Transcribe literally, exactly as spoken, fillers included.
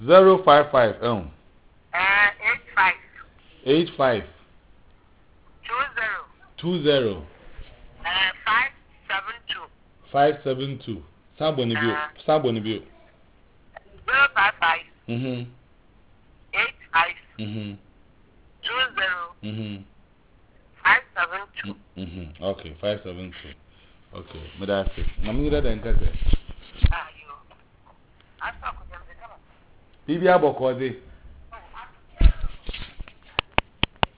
zero five five. Oh. Uh, eight five. Eight five. Two zero. Two zero. Uh, five seven two. Five seven two. Saboni bio. Saboni bio. Zero five five. Mhm. Eight five. Mhm. Two zero. Mhm. Five seven two. Mhm. Okay, five seven two. Okay, me that's it. Mami ira den kase. Ah, you. I talk with them. Bibi abokode.